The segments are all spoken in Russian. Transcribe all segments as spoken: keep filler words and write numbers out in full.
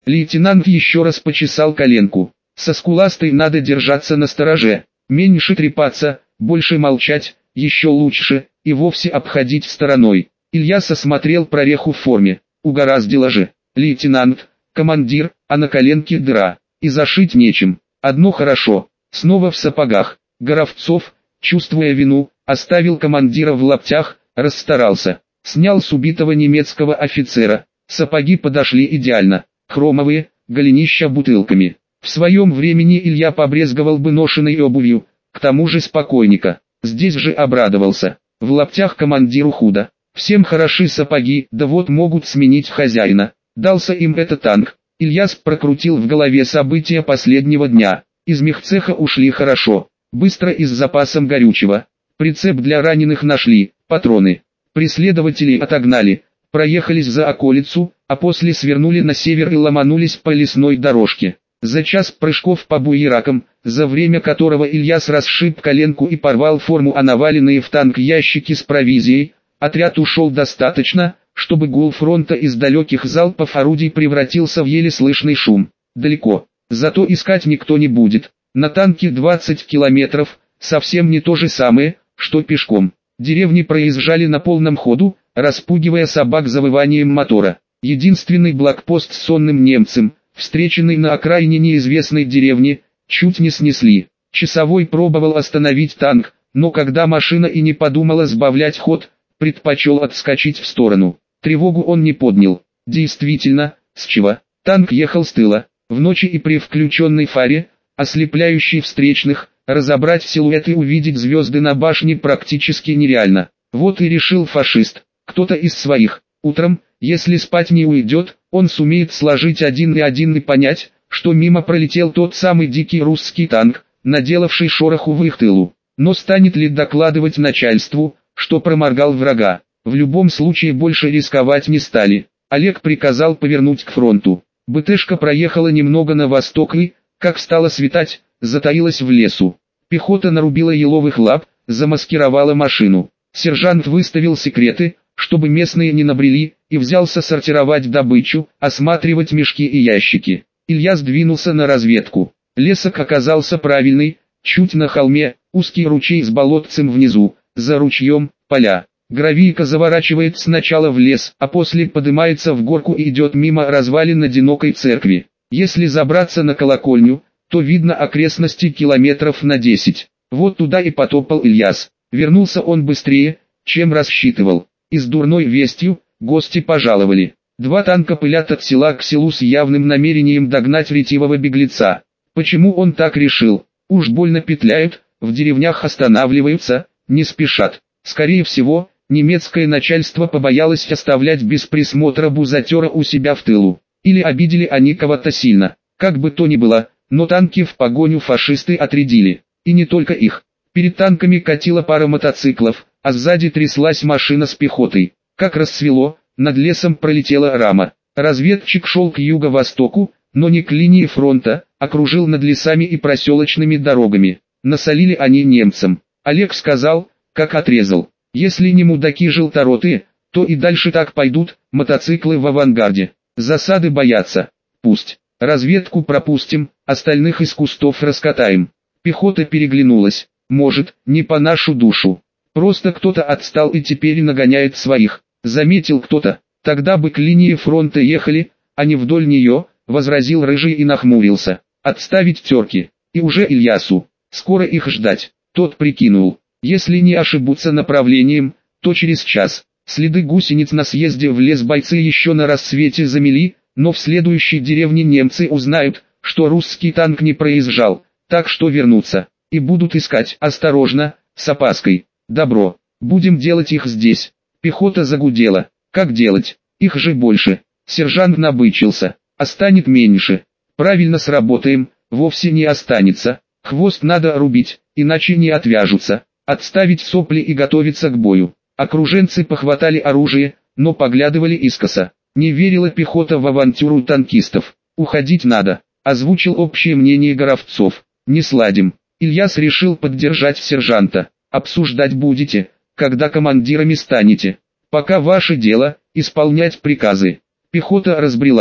Лейтенант еще раз почесал коленку. Со скуластой надо держаться настороже, меньше трепаться, больше молчать, еще лучше, и вовсе обходить стороной. Ильяс осмотрел прореху в форме. Угораздило же. Лейтенант, командир, а на коленке дыра. И зашить нечем. Одно хорошо. Снова в сапогах. Горовцов, чувствуя вину, оставил командира в лаптях, расстарался. Снял с убитого немецкого офицера. Сапоги подошли идеально. Хромовые, голенища бутылками. В своем времени Илья побрезговал бы ношеной обувью, к тому же спокойника. Здесь же обрадовался. В лаптях командиру худо. Всем хороши сапоги, да вот могут сменить хозяина. Дался им этот танк. Ильяс прокрутил в голове события последнего дня. Из мехцеха ушли хорошо. Быстро и с запасом горючего. Прицеп для раненых нашли, патроны. Преследователей отогнали. Проехались за околицу, а после свернули на север и ломанулись по лесной дорожке. За час прыжков по буеракам, за время которого Ильяс расшиб коленку и порвал форму о наваленные в танк ящики с провизией, отряд ушел достаточно, чтобы гул фронта из далеких залпов орудий превратился в еле слышный шум. Далеко. Зато искать никто не будет. На танке двадцать километров, совсем не то же самое, что пешком. Деревни проезжали на полном ходу, распугивая собак завыванием мотора. Единственный блокпост с сонным немцем, встреченный на окраине неизвестной деревни, чуть не снесли. Часовой пробовал остановить танк, но когда машина и не подумала сбавлять ход, предпочел отскочить в сторону. Тревогу он не поднял. Действительно, с чего? Танк ехал с тыла. В ночи и при включенной фаре, ослепляющей встречных, разобрать силуэт и увидеть звезды на башне практически нереально. Вот и решил фашист, кто-то из своих. Утром, если спать не уйдет, он сумеет сложить один и один и понять, что мимо пролетел тот самый дикий русский танк, наделавший шороху в их тылу. Но станет ли докладывать начальству, что проморгал врага? В любом случае больше рисковать не стали. Олег приказал повернуть к фронту. БТшка проехала немного на восток и, как стало светать, затаилась в лесу. Пехота нарубила еловых лап, замаскировала машину. Сержант выставил секреты, чтобы местные не набрели, и взялся сортировать добычу, осматривать мешки и ящики. Илья сдвинулся на разведку. Лесок оказался правильный, чуть на холме, узкий ручей с болотцем внизу, за ручьем, поля. Гравийка заворачивает сначала в лес, а после поднимается в горку и идет мимо развалин одинокой церкви. Если забраться на колокольню, то видно окрестности километров на десять. Вот туда и потопал Ильяс. Вернулся он быстрее, чем рассчитывал. И с дурной вестью, гости пожаловали. Два танка пылят от села к селу с явным намерением догнать ретивого беглеца. Почему он так решил? Уж больно петляют, в деревнях останавливаются, не спешат. Скорее всего, немецкое начальство побоялось оставлять без присмотра бузатера у себя в тылу. Или обидели они кого-то сильно. Как бы то ни было, но танки в погоню фашисты отрядили. И не только их. Перед танками катила пара мотоциклов, а сзади тряслась машина с пехотой. Как рассвело, над лесом пролетела рама. Разведчик шел к юго-востоку, но не к линии фронта, а кружил над лесами и проселочными дорогами. Насолили они немцам. Олег сказал, как отрезал: если не мудаки желторотые, то и дальше так пойдут, мотоциклы в авангарде. Засады боятся. Пусть. Разведку пропустим, остальных из кустов раскатаем. Пехота переглянулась. Может, не по нашу душу. Просто кто-то отстал и теперь нагоняет своих. Заметил кто-то. Тогда бы к линии фронта ехали, а не вдоль нее, возразил Рыжий и нахмурился. Отставить терки. И уже Ильясу. Скоро их ждать. Тот прикинул. Если не ошибутся направлением, то через час. Следы гусениц на съезде в лес бойцы еще на рассвете замели, но в следующей деревне немцы узнают, что русский танк не проезжал, так что вернутся. И будут искать осторожно, с опаской. Добро, будем делать их здесь. Пехота загудела. Как делать? Их же больше. Сержант набычился. А станет меньше. Правильно сработаем, вовсе не останется. Хвост надо рубить, иначе не отвяжутся. Отставить сопли и готовиться к бою. Окруженцы похватали оружие, но поглядывали искоса. Не верила пехота в авантюру танкистов. Уходить надо, озвучил общее мнение Горовцов. Не сладим. Ильяс решил поддержать сержанта. Обсуждать будете, когда командирами станете. Пока ваше дело, исполнять приказы. Пехота разбрелась.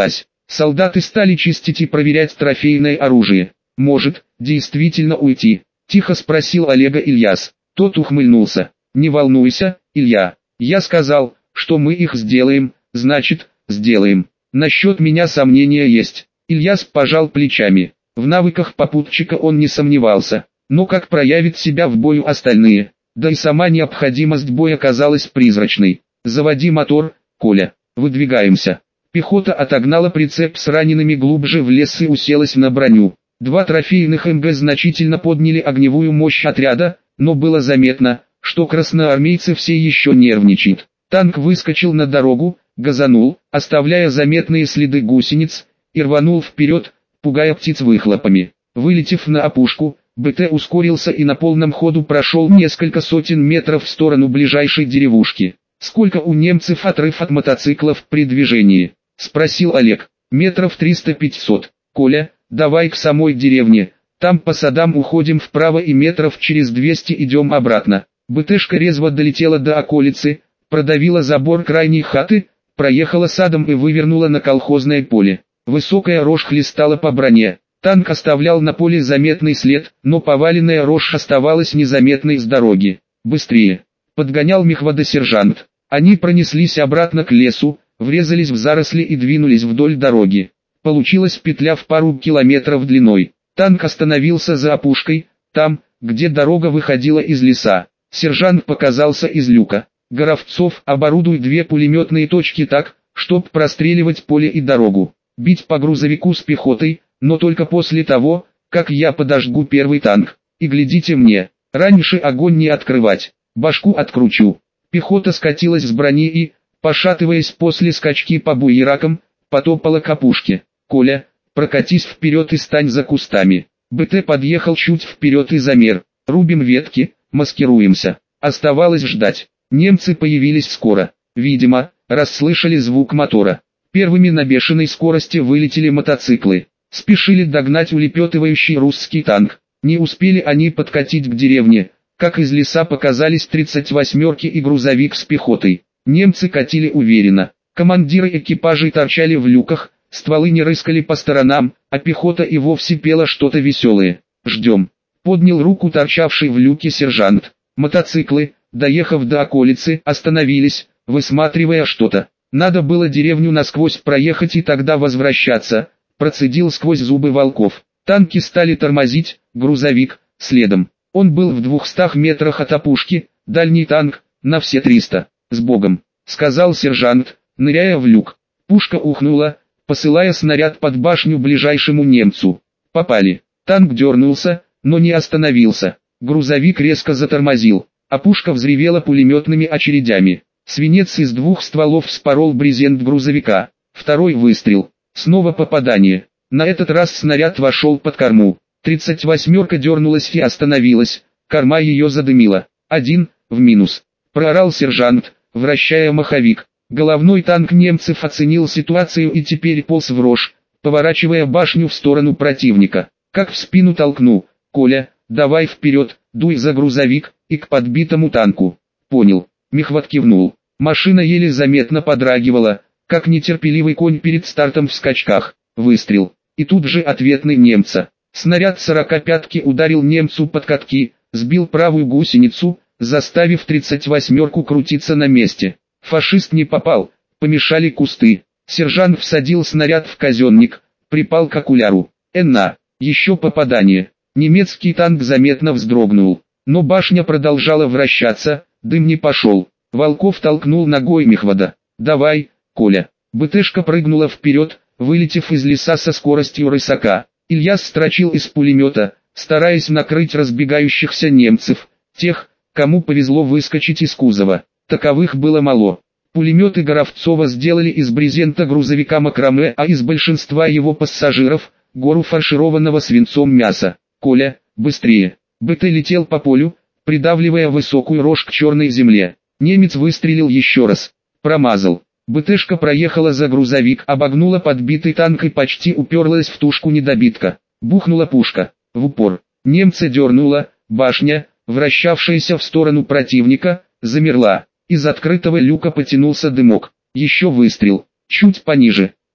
Солдаты стали чистить и проверять трофейное оружие. «Может, действительно уйти?» – тихо спросил Олега Ильяс. Тот ухмыльнулся. «Не волнуйся, Илья. Я сказал, что мы их сделаем, значит, сделаем. Насчет меня сомнения есть». Ильяс пожал плечами. В навыках попутчика он не сомневался. Но как проявит себя в бою остальные? Да и сама необходимость боя казалась призрачной. «Заводи мотор, Коля. Выдвигаемся». Пехота отогнала прицеп с ранеными глубже в лес и уселась на броню. Два трофейных эм гэ значительно подняли огневую мощь отряда, но было заметно, что красноармейцы все еще нервничают. Танк выскочил на дорогу, газанул, оставляя заметные следы гусениц, и рванул вперед, пугая птиц выхлопами. Вылетев на опушку, бэ тэ ускорился и на полном ходу прошел несколько сотен метров в сторону ближайшей деревушки. «Сколько у немцев отрыв от мотоциклов при движении?» – спросил Олег. «Метров триста-пятьсот. Коля, давай к самой деревне, там по садам уходим вправо и метров через двести идем обратно». бэ тэшка резво долетела до околицы, продавила забор крайней хаты, проехала садом и вывернула на колхозное поле. Высокая рожь хлестала по броне. Танк оставлял на поле заметный след, но поваленная рожь оставалась незаметной с дороги. «Быстрее!» – подгонял мехводосержант. Они пронеслись обратно к лесу, врезались в заросли и двинулись вдоль дороги. Получилась петля в пару километров длиной. Танк остановился за опушкой, там, где дорога выходила из леса. Сержант показался из люка. «Горовцов, оборудуй две пулеметные точки так, чтоб простреливать поле и дорогу. Бить по грузовику с пехотой, но только после того, как я подожгу первый танк. И глядите мне, раньше огонь не открывать, башку откручу». Пехота скатилась с брони и, пошатываясь после скачки по буеракам, потопала к опушке. «Коля, прокатись вперед и стань за кустами». бэ тэ подъехал чуть вперед и замер. «Рубим ветки, маскируемся». Оставалось ждать. Немцы появились скоро. Видимо, расслышали звук мотора. Первыми на бешеной скорости вылетели мотоциклы. Спешили догнать улепетывающий русский танк. Не успели они подкатить к деревне, как из леса показались тридцать восьмерки и грузовик с пехотой. Немцы катили уверенно. Командиры экипажей торчали в люках, стволы не рыскали по сторонам, а пехота и вовсе пела что-то веселое. «Ждем», — поднял руку торчавший в люке сержант. Мотоциклы, доехав до околицы, остановились, высматривая что-то. «Надо было деревню насквозь проехать и тогда возвращаться», — процедил сквозь зубы Волков. Танки стали тормозить, грузовик, следом. Он был в двухстах метрах от опушки, дальний танк, на все триста. «С Богом», — сказал сержант, ныряя в люк. Пушка ухнула, посылая снаряд под башню ближайшему немцу. Попали. Танк дернулся, но не остановился. Грузовик резко затормозил, а пушка взревела пулеметными очередями. Свинец из двух стволов вспорол брезент грузовика. Второй выстрел. Снова попадание. На этот раз снаряд вошел под корму. Тридцать восьмерка дернулась и остановилась, корма ее задымила. «Один, в минус», — проорал сержант, вращая маховик. Головной танк немцев оценил ситуацию и теперь полз в рожь, поворачивая башню в сторону противника. Как в спину толкну: «Коля, давай вперед, дуй за грузовик, и к подбитому танку». «Понял», — мехвод кивнул. Машина еле заметно подрагивала, как нетерпеливый конь перед стартом в скачках. Выстрел. И тут же ответный немца. Снаряд сорокопятки ударил немцу под катки, сбил правую гусеницу, заставив тридцать восьмерку крутиться на месте. Фашист не попал, помешали кусты. Сержант всадил снаряд в казенник, припал к окуляру. Энна, еще попадание. Немецкий танк заметно вздрогнул, но башня продолжала вращаться, дым не пошел. Волков толкнул ногой мехвода. «Давай, Коля». бэ тэшка прыгнула вперед, вылетев из леса со скоростью рысака. Ильяс строчил из пулемета, стараясь накрыть разбегающихся немцев, тех, кому повезло выскочить из кузова. Таковых было мало. Пулеметы Горовцова сделали из брезента грузовика макраме, а из большинства его пассажиров – гору фаршированного свинцом мяса. «Коля, быстрее!» бэ тэ летел по полю, придавливая высокую рожь к черной земле. Немец выстрелил еще раз. Промазал. бэ тэшка проехала за грузовик, обогнула подбитый танк и почти уперлась в тушку недобитка. Бухнула пушка. В упор. Немца дернула, башня, вращавшаяся в сторону противника, замерла. Из открытого люка потянулся дымок. Еще выстрел. Чуть пониже.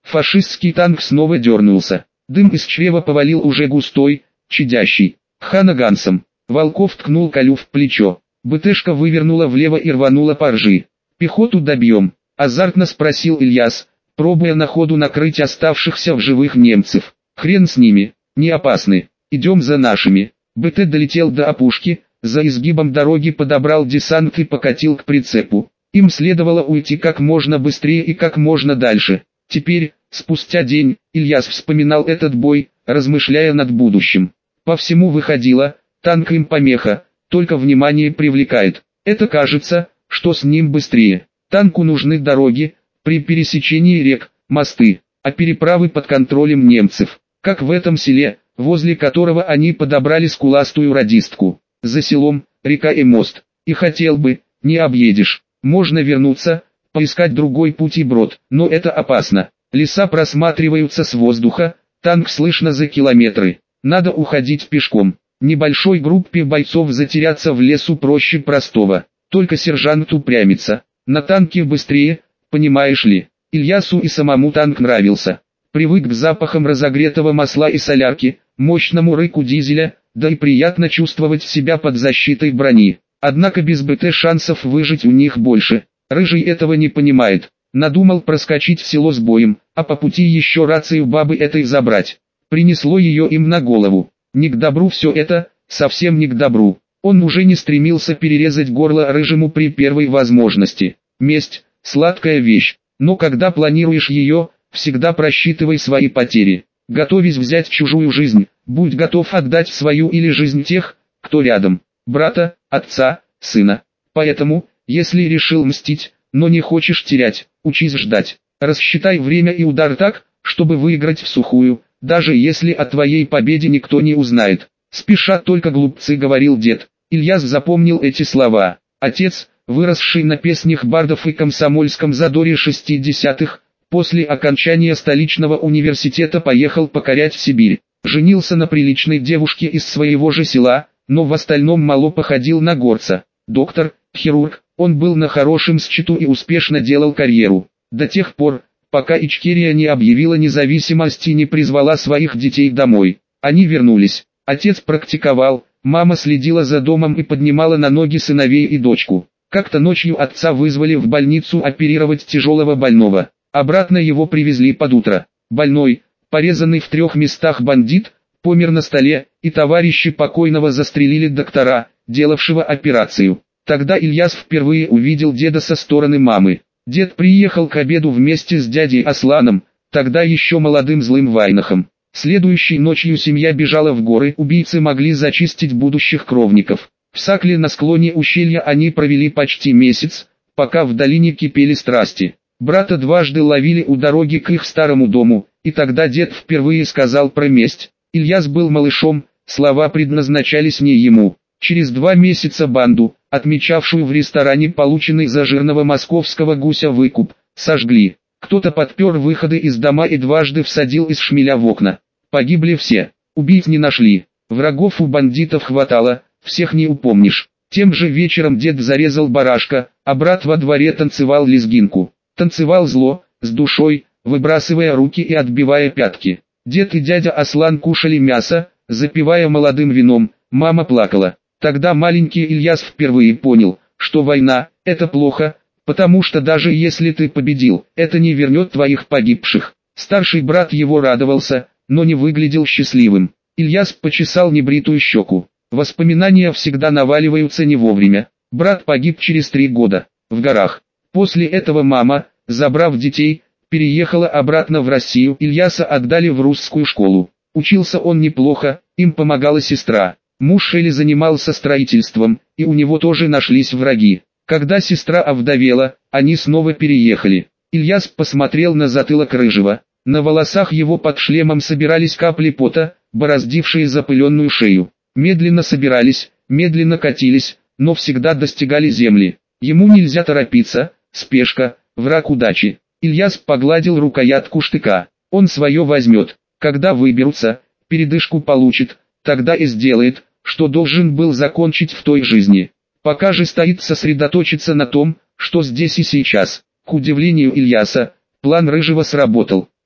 Фашистский танк снова дернулся. Дым из чрева повалил уже густой, чадящий. Хана Гансом. Волков ткнул Колю в плечо. БТшка вывернула влево и рванула по ржи. «Пехоту добьем», — азартно спросил Ильяс, пробуя на ходу накрыть оставшихся в живых немцев. «Хрен с ними, не опасны, идем за нашими». БТ долетел до опушки, за изгибом дороги подобрал десант и покатил к прицепу. Им следовало уйти как можно быстрее и как можно дальше. Теперь, спустя день, Ильяс вспоминал этот бой, размышляя над будущим. По всему выходило, танк им помеха, только внимание привлекает. Это кажется, что с ним быстрее. Танку нужны дороги, при пересечении рек, мосты, а переправы под контролем немцев. Как в этом селе, возле которого они подобрали скуластую радистку. За селом, река и мост. И хотел бы, не объедешь. Можно вернуться, поискать другой путь и брод, но это опасно. Леса просматриваются с воздуха, танк слышно за километры. Надо уходить пешком. Небольшой группе бойцов затеряться в лесу проще простого. Только сержант упрямится. На танке быстрее, понимаешь ли. Ильясу и самому танк нравился. Привык к запахам разогретого масла и солярки, мощному рыку дизеля, да и приятно чувствовать себя под защитой брони. Однако без БТ шансов выжить у них больше. Рыжий этого не понимает. Надумал проскочить в село с боем, а по пути еще рацию бабы этой забрать. Принесло ее им на голову. Не к добру все это, совсем не к добру. Он уже не стремился перерезать горло Рыжему при первой возможности. Месть – сладкая вещь, но когда планируешь ее, всегда просчитывай свои потери. Готовясь взять чужую жизнь, будь готов отдать свою или жизнь тех, кто рядом. Брата, отца, сына. Поэтому, если решил мстить, но не хочешь терять, учись ждать. Рассчитай время и удар так, чтобы выиграть в сухую, даже если о твоей победе никто не узнает. «Спешат только глупцы», — говорил дед. Ильяс запомнил эти слова. Отец, выросший на песнях бардов и комсомольском задоре шестидесятых, после окончания столичного университета поехал покорять Сибирь. Женился на приличной девушке из своего же села, но в остальном мало походил на горца. Доктор, хирург, он был на хорошем счету и успешно делал карьеру. До тех пор, пока Ичкерия не объявила независимость и не призвала своих детей домой. Они вернулись. Отец практиковал, мама следила за домом и поднимала на ноги сыновей и дочку. Как-то ночью отца вызвали в больницу оперировать тяжелого больного. Обратно его привезли под утро. Больной, порезанный в трех местах бандит, помер на столе, и товарищи покойного застрелили доктора, делавшего операцию. Тогда Ильяс впервые увидел деда со стороны мамы. Дед приехал к обеду вместе с дядей Асланом, тогда еще молодым злым Вайнахом. Следующей ночью семья бежала в горы, убийцы могли зачистить будущих кровников. В Сакле на склоне ущелья они провели почти месяц, пока в долине кипели страсти. Брата дважды ловили у дороги к их старому дому, и тогда дед впервые сказал про месть. Ильяс был малышом, слова предназначались не ему. Через два месяца банду, отмечавшую в ресторане полученный за жирного московского гуся выкуп, сожгли. Кто-то подпер выходы из дома и дважды всадил из шмеля в окна. Погибли все, убийц не нашли, врагов у бандитов хватало, всех не упомнишь. Тем же вечером дед зарезал барашка, а брат во дворе танцевал лезгинку. Танцевал зло, с душой, выбрасывая руки и отбивая пятки. Дед и дядя Аслан кушали мясо, запивая молодым вином, мама плакала. Тогда маленький Ильяс впервые понял, что война – это плохо, потому что даже если ты победил, это не вернет твоих погибших. Старший брат его радовался, но не выглядел счастливым. Ильяс почесал небритую щеку. Воспоминания всегда наваливаются не вовремя. Брат погиб через три года, в горах. После этого мама, забрав детей, переехала обратно в Россию. Ильяса отдали в русскую школу. Учился он неплохо, им помогала сестра. Муж Шели занимался строительством, и у него тоже нашлись враги. Когда сестра овдовела, они снова переехали. Ильяс посмотрел на затылок Рыжего. На волосах его под шлемом собирались капли пота, бороздившие запыленную шею. Медленно собирались, медленно катились, но всегда достигали земли. Ему нельзя торопиться, спешка, враг удачи. Ильяс погладил рукоятку штыка. Он свое возьмет. Когда выберутся, передышку получит, тогда и сделает, что должен был закончить в той жизни. Пока же стоит сосредоточиться на том, что здесь и сейчас. К удивлению Ильяса, план Рыжего сработал.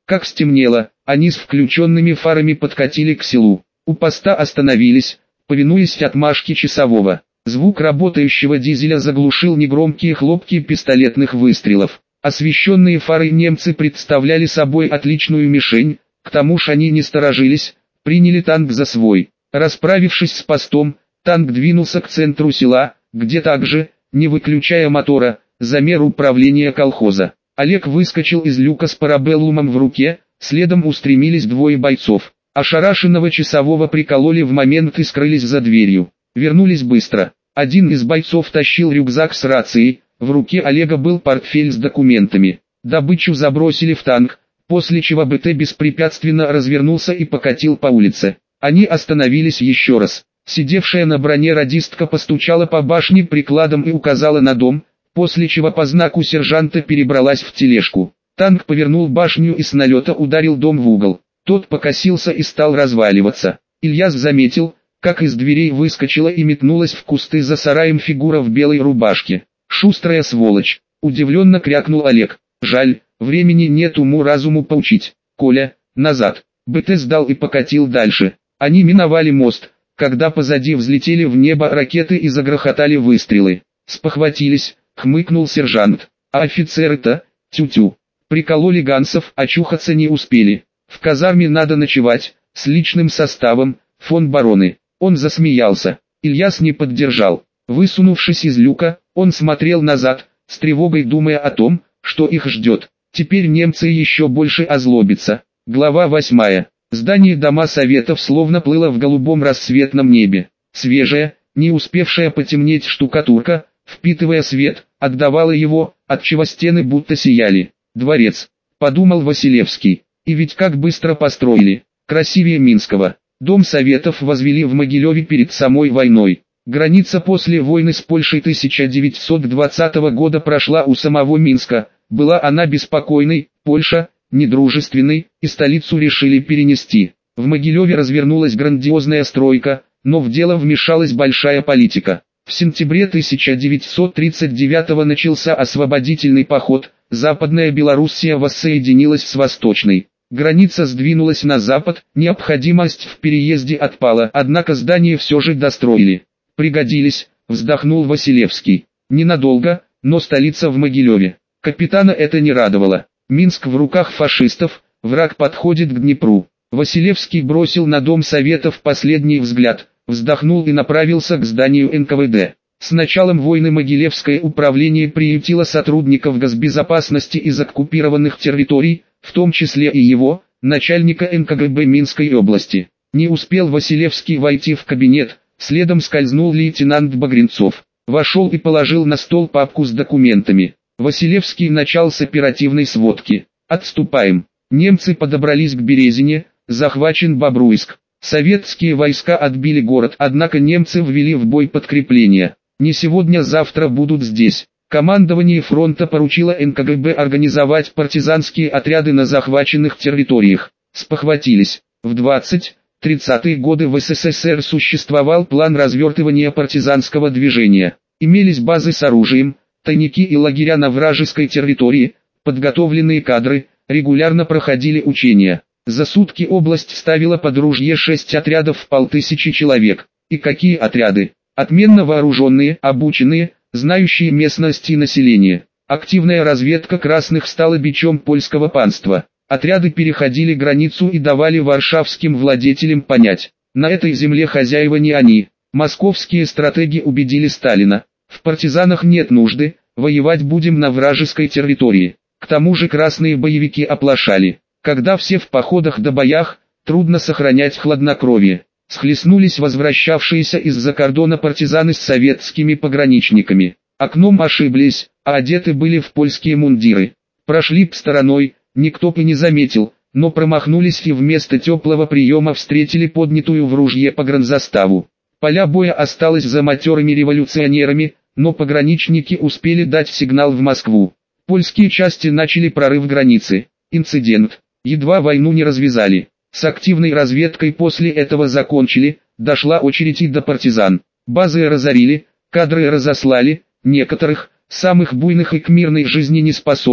Как стемнело, они с включенными фарами подкатили к селу. У поста остановились, повинуясь отмашке часового. Звук работающего дизеля заглушил негромкие хлопки пистолетных выстрелов. Освещенные фары немцы представляли собой отличную мишень, к тому же они не сторожились, приняли танк за свой. Расправившись с постом, танк двинулся к центру села, где также, не выключая мотора, замер управления колхоза. Олег выскочил из люка с парабеллумом в руке, следом устремились двое бойцов. Ошарашенного часового прикололи в момент и скрылись за дверью. Вернулись быстро. Один из бойцов тащил рюкзак с рацией, в руке Олега был портфель с документами. Добычу забросили в танк, после чего БТ беспрепятственно развернулся и покатил по улице. Они остановились еще раз. Сидевшая на броне радистка постучала по башне прикладом и указала на дом, после чего по знаку сержанта перебралась в тележку. Танк повернул башню и с налета ударил дом в угол. Тот покосился и стал разваливаться. Ильяс заметил, как из дверей выскочила и метнулась в кусты за сараем фигура в белой рубашке. «Шустрая сволочь!» – удивленно крякнул Олег. «Жаль, времени нет уму-разуму поучить. Коля, назад!» БТ сдал и покатил дальше. Они миновали мост, когда позади взлетели в небо ракеты и загрохотали выстрелы. Спохватились, хмыкнул сержант. А офицеры-то, тю-тю, прикололи гансов, очухаться не успели. В казарме надо ночевать, с личным составом, фон бароны. Он засмеялся. Ильяс не поддержал. Высунувшись из люка, он смотрел назад, с тревогой думая о том, что их ждет. Теперь немцы еще больше озлобятся. Глава восьмая. Здание Дома Советов словно плыло в голубом рассветном небе. Свежая, не успевшая потемнеть штукатурка, впитывая свет, отдавала его, отчего стены будто сияли. «Дворец», — подумал Василевский. И ведь как быстро построили. Красивее Минского. Дом Советов возвели в Могилеве перед самой войной. Граница после войны с Польшей тысяча девятьсот двадцатого года прошла у самого Минска. Была она беспокойной, Польша – недружественной, и столицу решили перенести. В Могилеве развернулась грандиозная стройка, но в дело вмешалась большая политика. В сентябре тысяча девятьсот тридцать девятого начался освободительный поход, Западная Белоруссия воссоединилась с Восточной. Граница сдвинулась на запад, необходимость в переезде отпала, однако здание все же достроили. «Пригодились», — вздохнул Василевский. «Ненадолго, но столица в Могилеве». Капитана это не радовало. Минск в руках фашистов, враг подходит к Днепру. Василевский бросил на Дом Советов последний взгляд, вздохнул и направился к зданию эн ка вэ дэ. С началом войны Могилевское управление приютило сотрудников госбезопасности из оккупированных территорий, в том числе и его, начальника эн ка гэ бэ Минской области. Не успел Василевский войти в кабинет, следом скользнул лейтенант Багренцов. Вошел и положил на стол папку с документами. Василевский начал с оперативной сводки. «Отступаем». Немцы подобрались к Березине, захвачен Бобруйск. Советские войска отбили город, однако немцы ввели в бой подкрепления. Не сегодня-завтра будут здесь. Командование фронта поручило эн ка гэ бэ организовать партизанские отряды на захваченных территориях. Спохватились. В двадцатые-тридцатые годы в эс эс эс эр существовал план развертывания партизанского движения. Имелись базы с оружием, тайники и лагеря на вражеской территории, подготовленные кадры, регулярно проходили учения. За сутки область ставила под ружье шесть отрядов в полтысячи человек. И какие отряды? Отменно вооруженные, обученные, знающие местности и население. Активная разведка красных стала бичом польского панства. Отряды переходили границу и давали варшавским владетелям понять: на этой земле хозяева не они. Московские стратеги убедили Сталина: в партизанах нет нужды, воевать будем на вражеской территории. К тому же красные боевики оплошали. Когда все в походах да боях, трудно сохранять хладнокровие. Схлестнулись возвращавшиеся из-за кордона партизаны с советскими пограничниками. Окном ошиблись, а одеты были в польские мундиры. Прошли б стороной, никто бы не заметил, но промахнулись и вместо теплого приема встретили поднятую в ружье погранзаставу. Поля боя осталось за матерыми революционерами, но пограничники успели дать сигнал в Москву. Польские части начали прорыв границы. Инцидент. Едва войну не развязали. С активной разведкой после этого закончили, дошла очередь и до партизан. Базы разорили, кадры разослали, некоторых, самых буйных и к мирной жизни неспособных,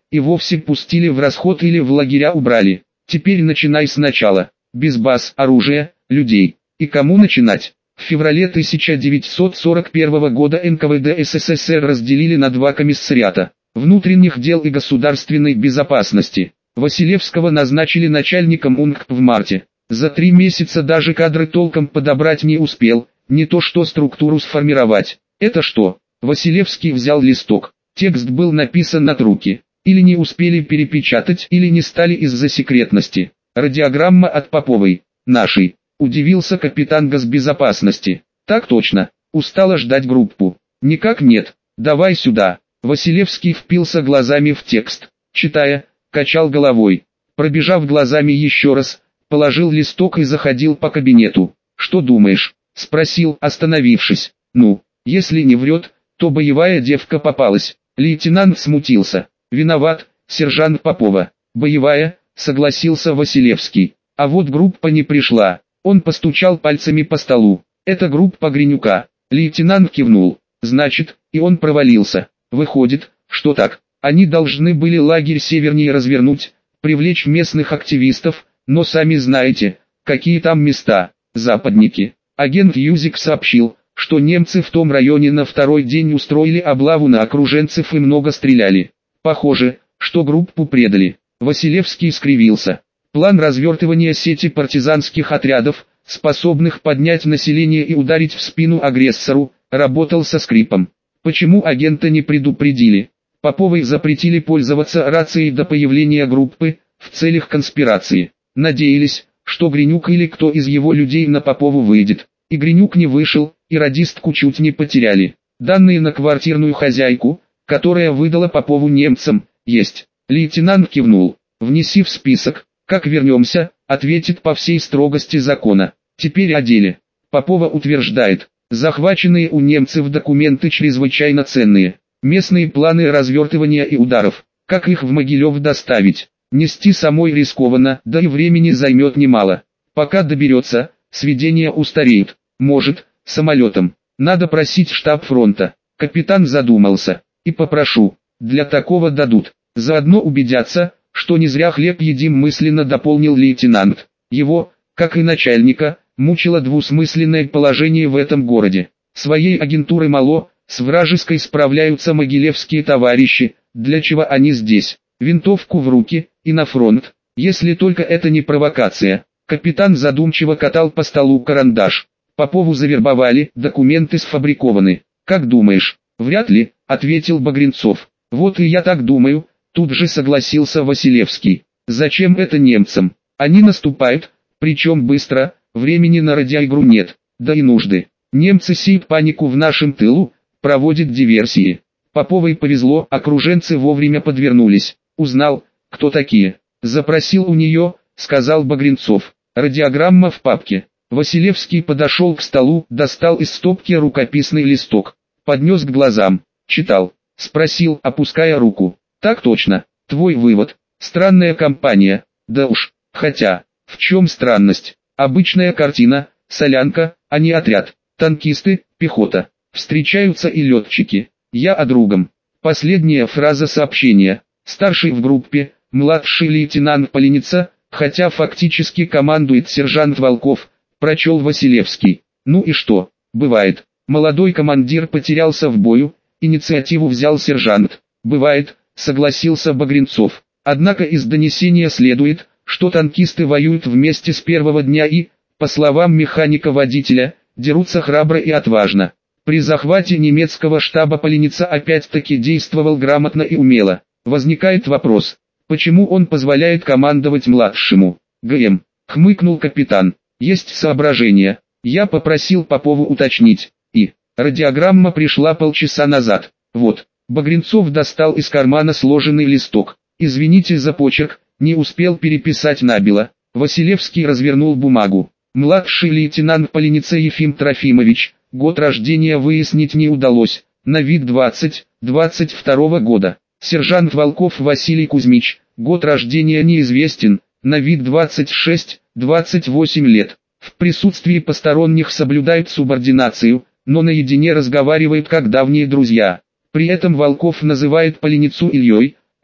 и вовсе пустили в расход или в лагеря убрали. Теперь начинай сначала, без баз, оружия, людей. И кому начинать? В феврале тысяча девятьсот сорок первого года эн ка вэ дэ эс эс эс эр разделили на два комиссариата – внутренних дел и государственной безопасности. Василевского назначили начальником ун ка пэ в марте. За три месяца даже кадры толком подобрать не успел, не то что структуру сформировать. Это что? Василевский взял листок. Текст был написан от руки. Или не успели перепечатать, или не стали из-за секретности. Радиограмма от Поповой. Нашей. Удивился капитан госбезопасности. Так точно. Устала ждать группу. Никак нет. Давай сюда. Василевский впился глазами в текст. Читая, качал головой. Пробежав глазами еще раз, положил листок и заходил по кабинету. «Что думаешь?» – спросил, остановившись. «Ну, если не врет, то боевая девка попалась». Лейтенант смутился. «Виноват, сержант Попова». «Боевая», – согласился Василевский. «А вот группа не пришла». Он постучал пальцами по столу. «Это группа Гринюка». Лейтенант кивнул. «Значит, и он провалился. Выходит, что так. Они должны были лагерь севернее развернуть, привлечь местных активистов, но сами знаете, какие там места, западники». Агент Юзик сообщил, что немцы в том районе на второй день устроили облаву на окруженцев и много стреляли. Похоже, что группу предали. Василевский скривился. План развертывания сети партизанских отрядов, способных поднять население и ударить в спину агрессору, работал со скрипом. Почему агента не предупредили? Поповой запретили пользоваться рацией до появления группы, в целях конспирации. Надеялись, что Гринюк или кто из его людей на Попову выйдет. И Гринюк не вышел, и радистку чуть не потеряли. Данные на квартирную хозяйку, которая выдала Попову немцам, есть. Лейтенант кивнул. «Внеси в список, как вернемся, ответит по всей строгости закона». Теперь о деле. Попова утверждает, захваченные у немцев документы чрезвычайно ценные. Местные планы развертывания и ударов, как их в Могилев доставить. Нести самой рискованно, да и времени займет немало. Пока доберется, сведения устареют. Может, самолетом. Надо просить штаб фронта. Капитан задумался. И попрошу. Для такого дадут. Заодно убедятся, что не зря хлеб едим, мысленно дополнил лейтенант. Его, как и начальника, мучило двусмысленное положение в этом городе. Своей агентуры мало, с вражеской справляются могилевские товарищи, для чего они здесь? Винтовку в руки, и на фронт. Если только это не провокация. Капитан задумчиво катал по столу карандаш. Попову завербовали, документы сфабрикованы. Как думаешь? Вряд ли, ответил Багренцов. Вот и я так думаю, тут же согласился Василевский. Зачем это немцам? Они наступают, причем быстро, времени на радиоигру нет, да и нужды. Немцы сеют панику в нашем тылу, проводят диверсии. Поповой повезло, окруженцы вовремя подвернулись. Узнал, кто такие. Запросил у нее, сказал Багренцов. Радиограмма в папке. Василевский подошел к столу, достал из стопки рукописный листок. Поднес к глазам. Читал. Спросил, опуская руку. Так точно. Твой вывод. Странная компания. Да уж. Хотя, в чем странность? Обычная картина, солянка, а не отряд. Танкисты, пехота. Встречаются и летчики. Я о другом. Последняя фраза сообщения. Старший в группе, младший лейтенант Поленица, хотя фактически командует сержант Волков, прочел Василевский. Ну и что? Бывает. Молодой командир потерялся в бою, инициативу взял сержант. Бывает, согласился Багренцов. Однако из донесения следует, что танкисты воюют вместе с первого дня и, по словам механика-водителя, дерутся храбро и отважно. При захвате немецкого штаба Поленица опять-таки действовал грамотно и умело. Возникает вопрос, почему он позволяет командовать младшему? ГМ, хмыкнул капитан. Есть соображения. Я попросил Попову уточнить. И, радиограмма пришла полчаса назад. Вот, Багренцов достал из кармана сложенный листок. Извините за почерк, не успел переписать набело. Василевский развернул бумагу. Младший лейтенант Поленица Ефим Трофимович, год рождения выяснить не удалось, на вид двадцать, двадцать второго года. Сержант Волков Василий Кузьмич, год рождения неизвестен, на вид двадцать шесть, двадцать восемь лет. В присутствии посторонних соблюдает субординацию, но наедине разговаривает как давние друзья. При этом Волков называет Поленицу Ильей,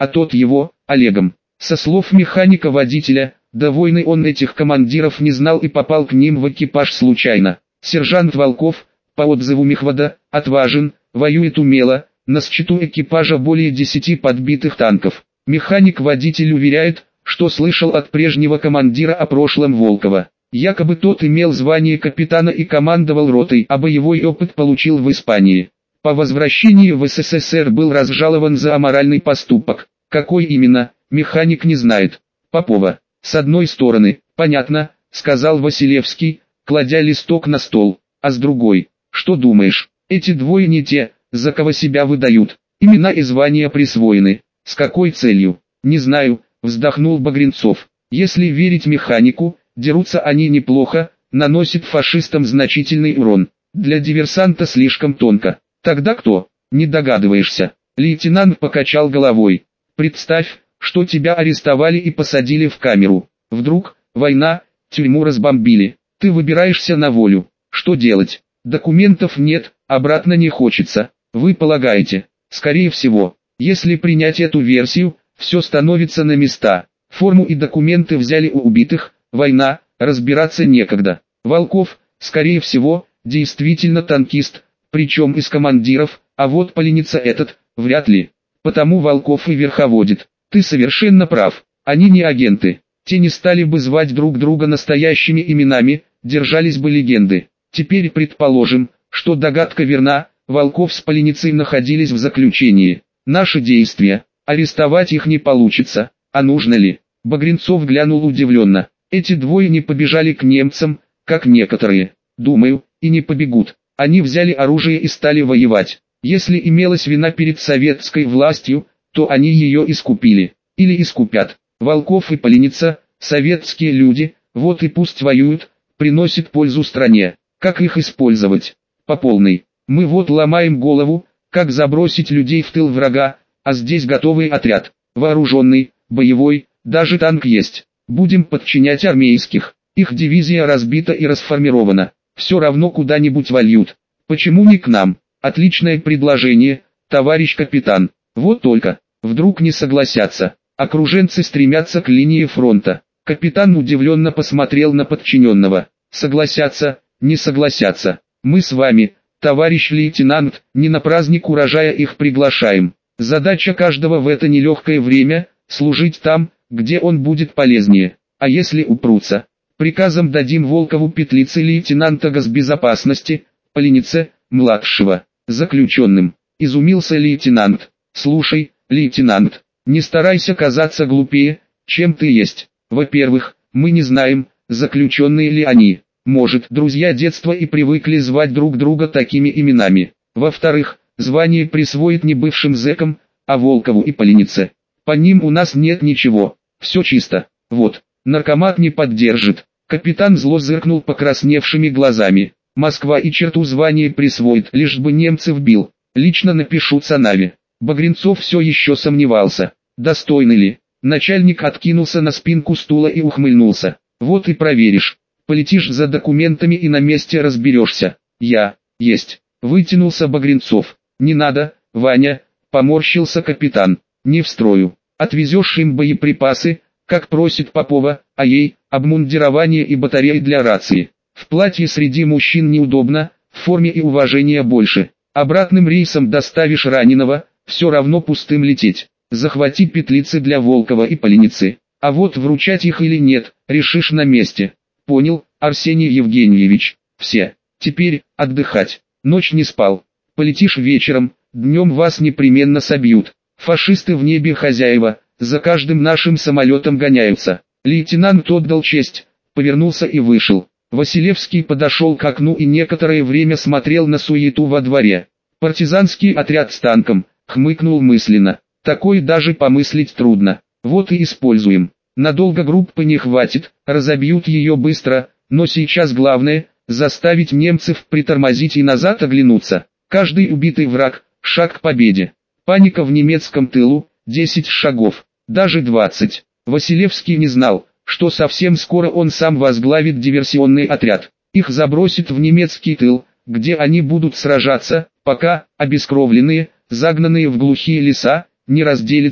а тот его, Олегом. Со слов механика-водителя, довольный он этих командиров не знал и попал к ним в экипаж случайно. Сержант Волков, по отзыву мехвода, отважен, воюет умело, на счету экипажа более десяти подбитых танков. Механик-водитель уверяет, что слышал от прежнего командира о прошлом Волкова. Якобы тот имел звание капитана и командовал ротой, а боевой опыт получил в Испании. По возвращении в СССР был разжалован за аморальный поступок. Какой именно, механик не знает. Попова. С одной стороны, понятно, сказал Василевский, кладя листок на стол, а с другой, что думаешь, эти двое не те, за кого себя выдают, имена и звания присвоены. С какой целью? Не знаю, вздохнул Багренцов. Если верить механику, дерутся они неплохо, наносят фашистам значительный урон. Для диверсанта слишком тонко. Тогда кто? Не догадываешься. Лейтенант покачал головой. Представь, что тебя арестовали и посадили в камеру. Вдруг, война, тюрьму разбомбили. Ты выбираешься на волю. Что делать? Документов нет, обратно не хочется. Вы полагаете? Скорее всего. Если принять эту версию, все становится на места. Форму и документы взяли у убитых, война, разбираться некогда. Волков, скорее всего, действительно танкист, причем из командиров, а вот поленится этот, вряд ли. Потому Волков и верховодит. Ты совершенно прав, они не агенты. Те не стали бы звать друг друга настоящими именами, держались бы легенды. Теперь предположим, что догадка верна, Волков с поленицей находились в заключении. Наши действия, арестовать их не получится, а нужно ли? Багренцов глянул удивленно. Эти двое не побежали к немцам, как некоторые. Думаю, и не побегут. Они взяли оружие и стали воевать. Если имелась вина перед советской властью, то они ее искупили. Или искупят. Волков и Поленица, советские люди, вот и пусть воюют, приносят пользу стране. Как их использовать? По полной. Мы вот ломаем голову, как забросить людей в тыл врага, а здесь готовый отряд. Вооруженный, боевой, даже танк есть. Будем подчинять армейских. Их дивизия разбита и расформирована. Все равно куда-нибудь вольют. Почему не к нам? Отличное предложение, товарищ капитан. Вот только, вдруг не согласятся. Окруженцы стремятся к линии фронта. Капитан удивленно посмотрел на подчиненного. Согласятся, не согласятся. Мы с вами, товарищ лейтенант, не на праздник урожая их приглашаем. Задача каждого в это нелегкое время – служить там, где он будет полезнее. А если упрутся? Приказом дадим Волкову петлицы лейтенанта госбезопасности, Поленице, младшего, заключенным. Изумился лейтенант. Слушай, лейтенант, не старайся казаться глупее, чем ты есть. Во-первых, мы не знаем, заключенные ли они. Может, друзья детства и привыкли звать друг друга такими именами. Во-вторых, звание присвоит не бывшим зэкам, а Волкову и Поленице. По ним у нас нет ничего. Все чисто. Вот, наркомат не поддержит. Капитан зло зыркнул покрасневшими глазами. Москва и черту звание присвоит, лишь бы немцев бил. Лично напишу Цанаве. Багренцов все еще сомневался. Достойный ли? Начальник откинулся на спинку стула и ухмыльнулся. Вот и проверишь. Полетишь за документами и на месте разберешься. Я, есть. Вытянулся Багренцов. Не надо, Ваня, поморщился капитан. Не в строю. Отвезешь им боеприпасы, как просит Попова, а ей – обмундирование и батареи для рации. В платье среди мужчин неудобно, в форме и уважения больше. Обратным рейсом доставишь раненого, все равно пустым лететь. Захвати петлицы для Волкова и Поленицы. А вот вручать их или нет, решишь на месте. Понял, Арсений Евгеньевич. Все. Теперь, отдыхать. Ночь не спал. Полетишь вечером, днем вас непременно собьют. Фашисты в небе хозяева, за каждым нашим самолетом гоняются. Лейтенант отдал честь, повернулся и вышел. Василевский подошел к окну и некоторое время смотрел на суету во дворе. Партизанский отряд с танком, хмыкнул мысленно. Такое даже помыслить трудно. Вот и используем. Надолго группы не хватит, разобьют ее быстро, но сейчас главное – заставить немцев притормозить и назад оглянуться. Каждый убитый враг – шаг к победе. Паника в немецком тылу – десять шагов, даже двадцать. Василевский не знал, что совсем скоро он сам возглавит диверсионный отряд. Их забросит в немецкий тыл, где они будут сражаться, пока, обескровленные, загнанные в глухие леса, не разделятся,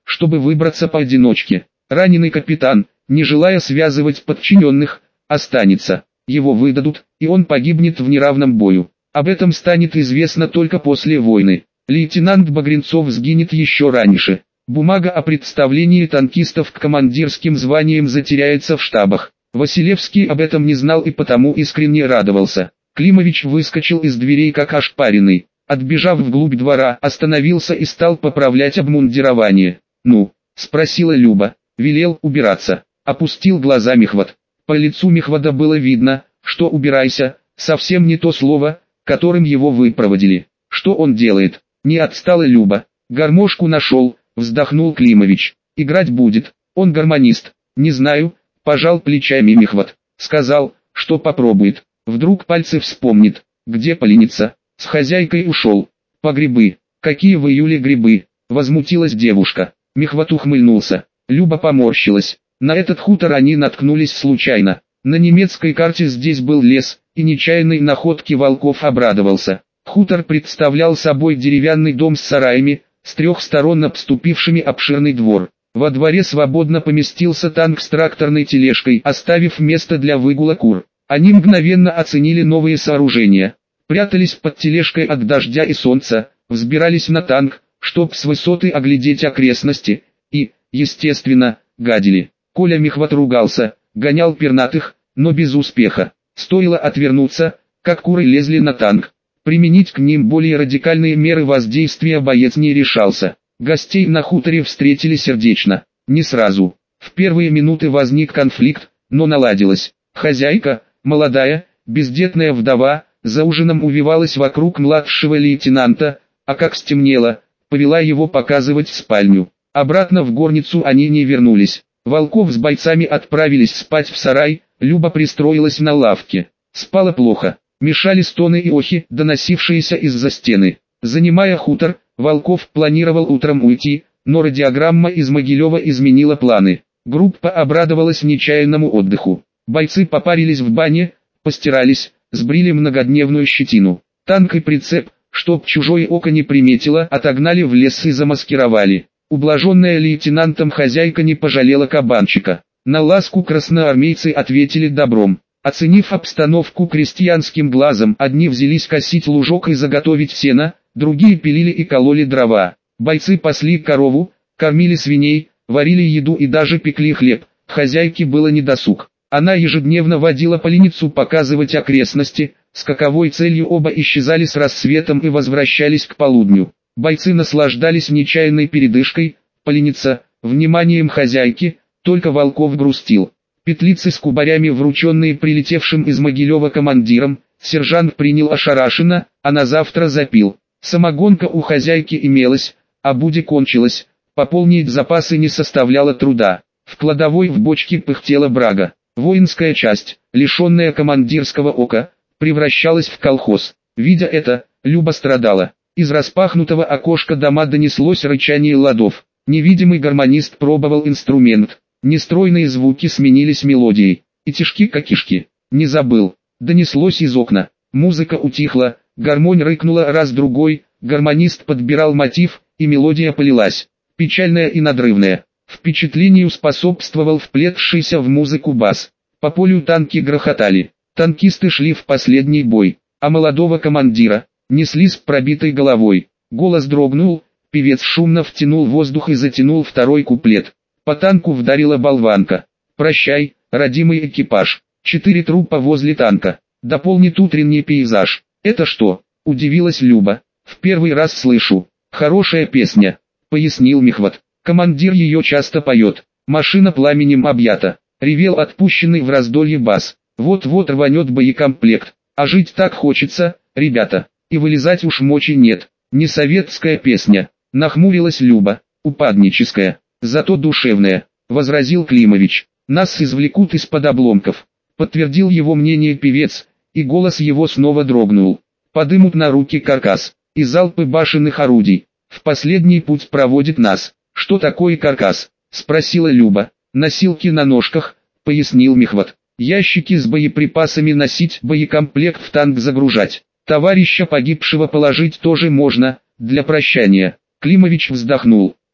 чтобы выбраться поодиночке. Раненый капитан, не желая связывать подчиненных, останется. Его выдадут, и он погибнет в неравном бою. Об этом станет известно только после войны. Лейтенант Багренцов сгинет еще раньше. Бумага о представлении танкистов к командирским званиям затеряется в штабах. Василевский об этом не знал и потому искренне радовался. Климович выскочил из дверей как ошпаренный. Отбежав вглубь двора, остановился и стал поправлять обмундирование. «Ну?» – спросила Люба. Велел убираться. Опустил глаза Мехват. По лицу Мехвада было видно, что «убирайся» – совсем не то слово, которым его выпроводили. Что он делает? Не отстала Люба. Гармошку нашел, вздохнул Климович. Играть будет. Он гармонист. Не знаю, пожал плечами Мехват. Сказал, что попробует. Вдруг пальцы вспомнит. Где поленится? С хозяйкой ушел. По грибы. Какие в июле грибы? Возмутилась девушка. Мехват ухмыльнулся. Люба поморщилась. На этот хутор они наткнулись случайно. На немецкой карте здесь был лес, и нечаянной находке Волков обрадовался. Хутор представлял собой деревянный дом с сараями, с трех сторон обступившими обширный двор. Во дворе свободно поместился танк с тракторной тележкой, оставив место для выгула кур. Они мгновенно оценили новые сооружения. Прятались под тележкой от дождя и солнца, взбирались на танк, чтоб с высоты оглядеть окрестности, и, естественно, гадили. Коля Мехват ругался, гонял пернатых, но без успеха. Стоило отвернуться, как куры лезли на танк. Применить к ним более радикальные меры воздействия боец не решался. Гостей на хуторе встретили сердечно. Не сразу. В первые минуты возник конфликт, но наладилось. Хозяйка, молодая, бездетная вдова, за ужином увивалась вокруг младшего лейтенанта, а как стемнело, повела его показывать спальню. Обратно в горницу они не вернулись. Волков с бойцами отправились спать в сарай, Люба пристроилась на лавке. Спала плохо. Мешали стоны и охи, доносившиеся из-за стены. Занимая хутор, Волков планировал утром уйти, но радиограмма из Могилева изменила планы. Группа обрадовалась нечаянному отдыху. Бойцы попарились в бане, постирались, сбрили многодневную щетину. Танк и прицеп, чтоб чужое око не приметило, отогнали в лес и замаскировали. Ублаженная лейтенантом хозяйка не пожалела кабанчика. На ласку красноармейцы ответили добром. Оценив обстановку крестьянским глазом, одни взялись косить лужок и заготовить сено, другие пилили и кололи дрова. Бойцы пасли корову, кормили свиней, варили еду и даже пекли хлеб. Хозяйке было недосуг. Она ежедневно водила поленницу показывать окрестности, с каковой целью оба исчезали с рассветом и возвращались к полудню. Бойцы наслаждались нечаянной передышкой, поленица, вниманием хозяйки, только Волков грустил. Петлицы с кубарями, врученные прилетевшим из Могилева командиром, сержант принял ошарашенно, а на завтра запил. Самогонка у хозяйки имелась, а буде кончилась, пополнить запасы не составляло труда. В кладовой в бочке пыхтела брага. Воинская часть, лишенная командирского ока, превращалась в колхоз. Видя это, Люба страдала. Из распахнутого окошка дома донеслось рычание ладов. Невидимый гармонист пробовал инструмент. Нестройные звуки сменились мелодией. И тишки какишки. Не забыл. Донеслось из окна. Музыка утихла, гармонь рыкнула раз-другой, гармонист подбирал мотив, и мелодия полилась. Печальная и надрывная. Впечатлению способствовал вплетшийся в музыку бас. По полю танки грохотали. Танкисты шли в последний бой. А молодого командира несли с пробитой головой. Голос дрогнул, певец шумно втянул воздух и затянул второй куплет. По танку вдарила болванка. «Прощай, родимый экипаж». Четыре трупа возле танка. Дополнит утренний пейзаж. «Это что?» – удивилась Люба. «В первый раз слышу. Хорошая песня», – пояснил Мехват. «Командир ее часто поет. Машина пламенем объята». Ревел отпущенный в раздолье бас. «Вот-вот рванет боекомплект. А жить так хочется, ребята. И вылезать уж мочи нет. Не советская песня». Нахмурилась Люба. «Упадническая. Зато душевная», — возразил Климович. «Нас извлекут из-под обломков», — подтвердил его мнение певец, и голос его снова дрогнул. «Подымут на руки каркас, и залпы башенных орудий. В последний путь проводит нас». «Что такое каркас?» — спросила Люба. «Носилки на ножках», — пояснил Мехват. «Ящики с боеприпасами носить, боекомплект в танк загружать. Товарища погибшего положить тоже можно, для прощания». Климович вздохнул.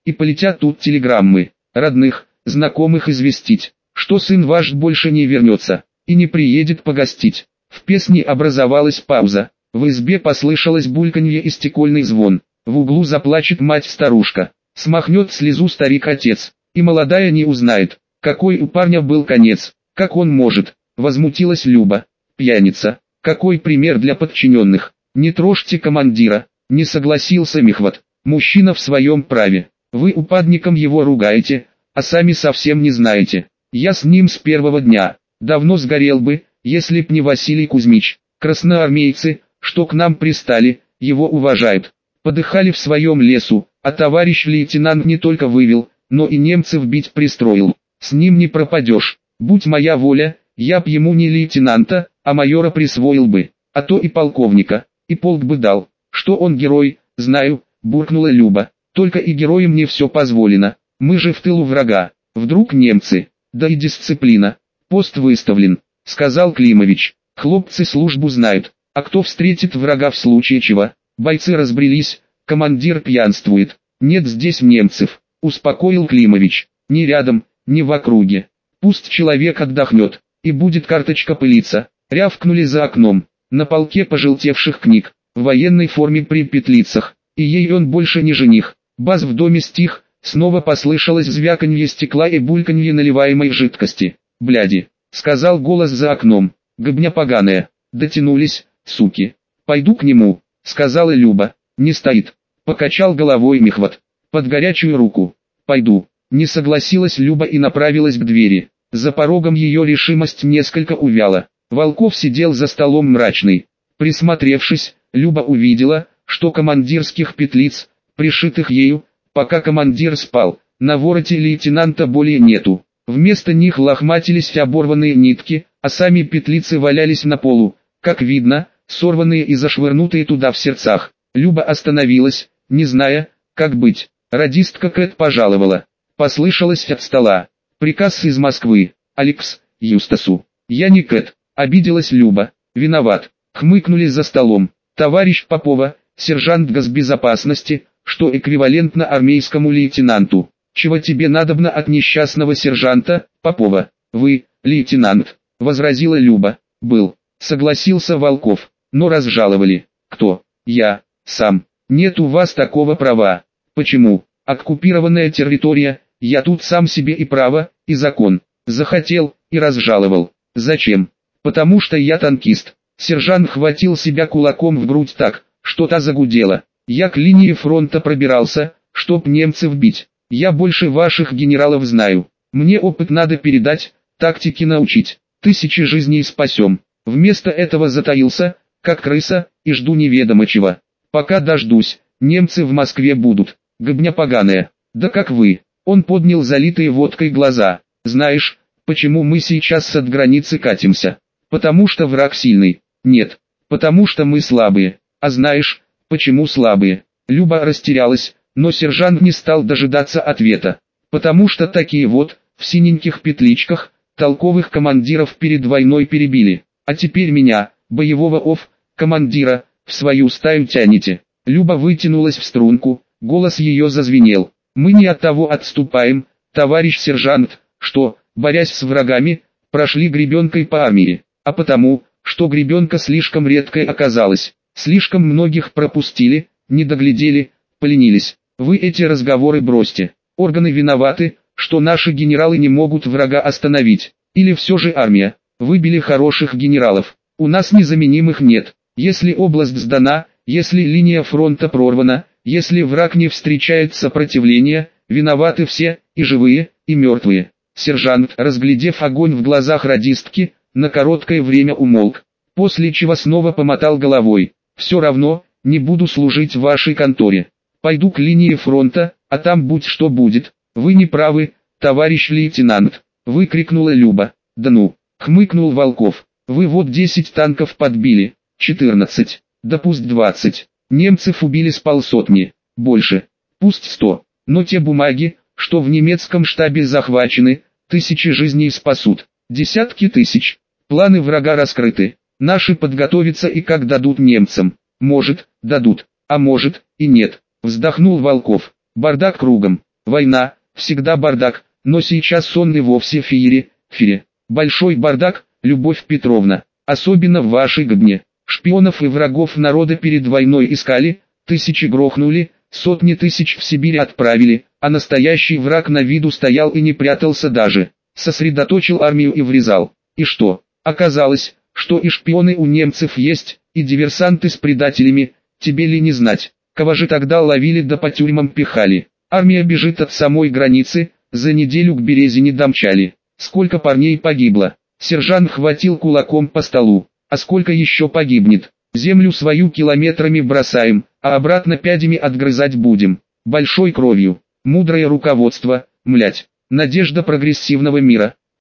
и полетят тут телеграммы. Родных, знакомых известить, что сын ваш больше не вернется, и не приедет погостить. В песне образовалась пауза. В избе послышалось бульканье и стекольный звон. В углу заплачет мать-старушка. Смахнет слезу старик-отец. И молодая не узнает, какой у парня был конец. Как он может? Возмутилась Люба. Пьяница. Какой пример для подчиненных? Не трожьте командира. Не согласился Михват. Мужчина в своем праве. Вы упадником его ругаете, а сами совсем не знаете. Я с ним с первого дня. Давно сгорел бы, если б не Василий Кузьмич. Красноармейцы, что к нам пристали, его уважают. Подыхали в своем лесу, а товарищ лейтенант не только вывел, но и немцев бить пристроил. С ним не пропадешь. Будь моя воля, я б ему не лейтенанта, а майора присвоил бы, а то и полковника, и полк бы дал. Что он герой, знаю, буркнула Люба. Только и героям не все позволено. Мы же в тылу врага. Вдруг немцы. Да и дисциплина. Пост выставлен, сказал Климович. Хлопцы службу знают. А кто встретит врага в случае чего? Бойцы разбрелись, командир пьянствует. Нет здесь немцев, успокоил Климович. Ни рядом, ни в округе. Пусть человек отдохнет, и будет карточка пылиться. Рявкнули за окном. На полке пожелтевших книг, в военной форме при петлицах. И ей он больше не жених. Бас в доме стих, снова послышалось звяканье стекла и бульканье наливаемой жидкости. «Бляди», — сказал голос за окном, — «гобня поганая». Дотянулись, суки. «Пойду к нему», — сказала Люба. «Не стоит», — покачал головой Михват. «Под горячую руку». «Пойду», — не согласилась Люба и направилась к двери. За порогом ее решимость несколько увяла. Волков сидел за столом мрачный. Присмотревшись, Люба увидела, что командирских петлиц, пришитых ею, пока командир спал, на вороте лейтенанта более нету. Вместо них лохматились оборванные нитки, а сами петлицы валялись на полу, как видно, сорванные и зашвырнутые туда в сердцах. Люба остановилась, не зная, как быть. Радистка Кэт пожаловала. Послышалось от стола. Приказ из Москвы. Алекс, Юстасу. Я не Кэт, обиделась Люба. Виноват. Хмыкнули за столом. Товарищ Попова, сержант госбезопасности, что эквивалентно армейскому лейтенанту. Чего тебе надобно от несчастного сержанта, Попова? Вы, лейтенант, возразила Люба. Был, согласился Волков, но разжаловали. Кто? Я, сам. Нет у вас такого права. Почему? Оккупированная территория, я тут сам себе и право, и закон. Захотел, и разжаловал. Зачем? Потому что я танкист. Сержант хватил себя кулаком в грудь так, что та загудела. Я к линии фронта пробирался, чтоб немцев бить. Я больше ваших генералов знаю. Мне опыт надо передать, тактики научить. Тысячи жизней спасем. Вместо этого затаился, как крыса, и жду неведомо чего. Пока дождусь, немцы в Москве будут. Гобня поганая. Да как вы. Он поднял залитые водкой глаза. Знаешь, почему мы сейчас от границы катимся? Потому что враг сильный. Нет. Потому что мы слабые. А знаешь, почему слабые? Люба растерялась, но сержант не стал дожидаться ответа. Потому что такие вот, в синеньких петличках, толковых командиров перед войной перебили. А теперь меня, боевого ов, командира, в свою стаю тянете. Люба вытянулась в струнку, голос ее зазвенел. Мы не от того отступаем, товарищ сержант, что, борясь с врагами, прошли гребенкой по армии, а потому, что гребенка слишком редкой оказалась, слишком многих пропустили, не доглядели, поленились. Вы эти разговоры бросьте. Органы виноваты, что наши генералы не могут врага остановить. Или все же армия. Выбили хороших генералов. У нас незаменимых нет. Если область сдана, если линия фронта прорвана, если враг не встречает сопротивления, виноваты все, и живые, и мертвые. Сержант, разглядев огонь в глазах радистки, на короткое время умолк, после чего снова помотал головой. Все равно, не буду служить в вашей конторе. Пойду к линии фронта, а там будь что будет. Вы не правы, товарищ лейтенант, выкрикнула Люба. Да ну, хмыкнул Волков. Вы вот десять танков подбили, четырнадцать, да пусть двадцать. Немцев убили с полсотни, больше, пусть сто. Но те бумаги, что в немецком штабе захвачены, тысячи жизней спасут, десятки тысяч. Планы врага раскрыты. Наши подготовятся и как дадут немцам. Может, дадут, а может, и нет. Вздохнул Волков. Бардак кругом. Война, всегда бардак, но сейчас сонный вовсе феери, фире. Большой бардак, Любовь Петровна, особенно в вашей губне. Шпионов и врагов народа перед войной искали, тысячи грохнули, сотни тысяч в Сибирь отправили, а настоящий враг на виду стоял и не прятался даже. Сосредоточил армию и врезал. И что? Оказалось, что и шпионы у немцев есть, и диверсанты с предателями, тебе ли не знать. Кого же тогда ловили да по тюрьмам пихали? Армия бежит от самой границы, за неделю к Березине домчали. Сколько парней погибло? Сержант хватил кулаком по столу. А сколько еще погибнет? Землю свою километрами бросаем, а обратно пядями отгрызать будем. Большой кровью. Мудрое руководство, млять. Надежда прогрессивного мира.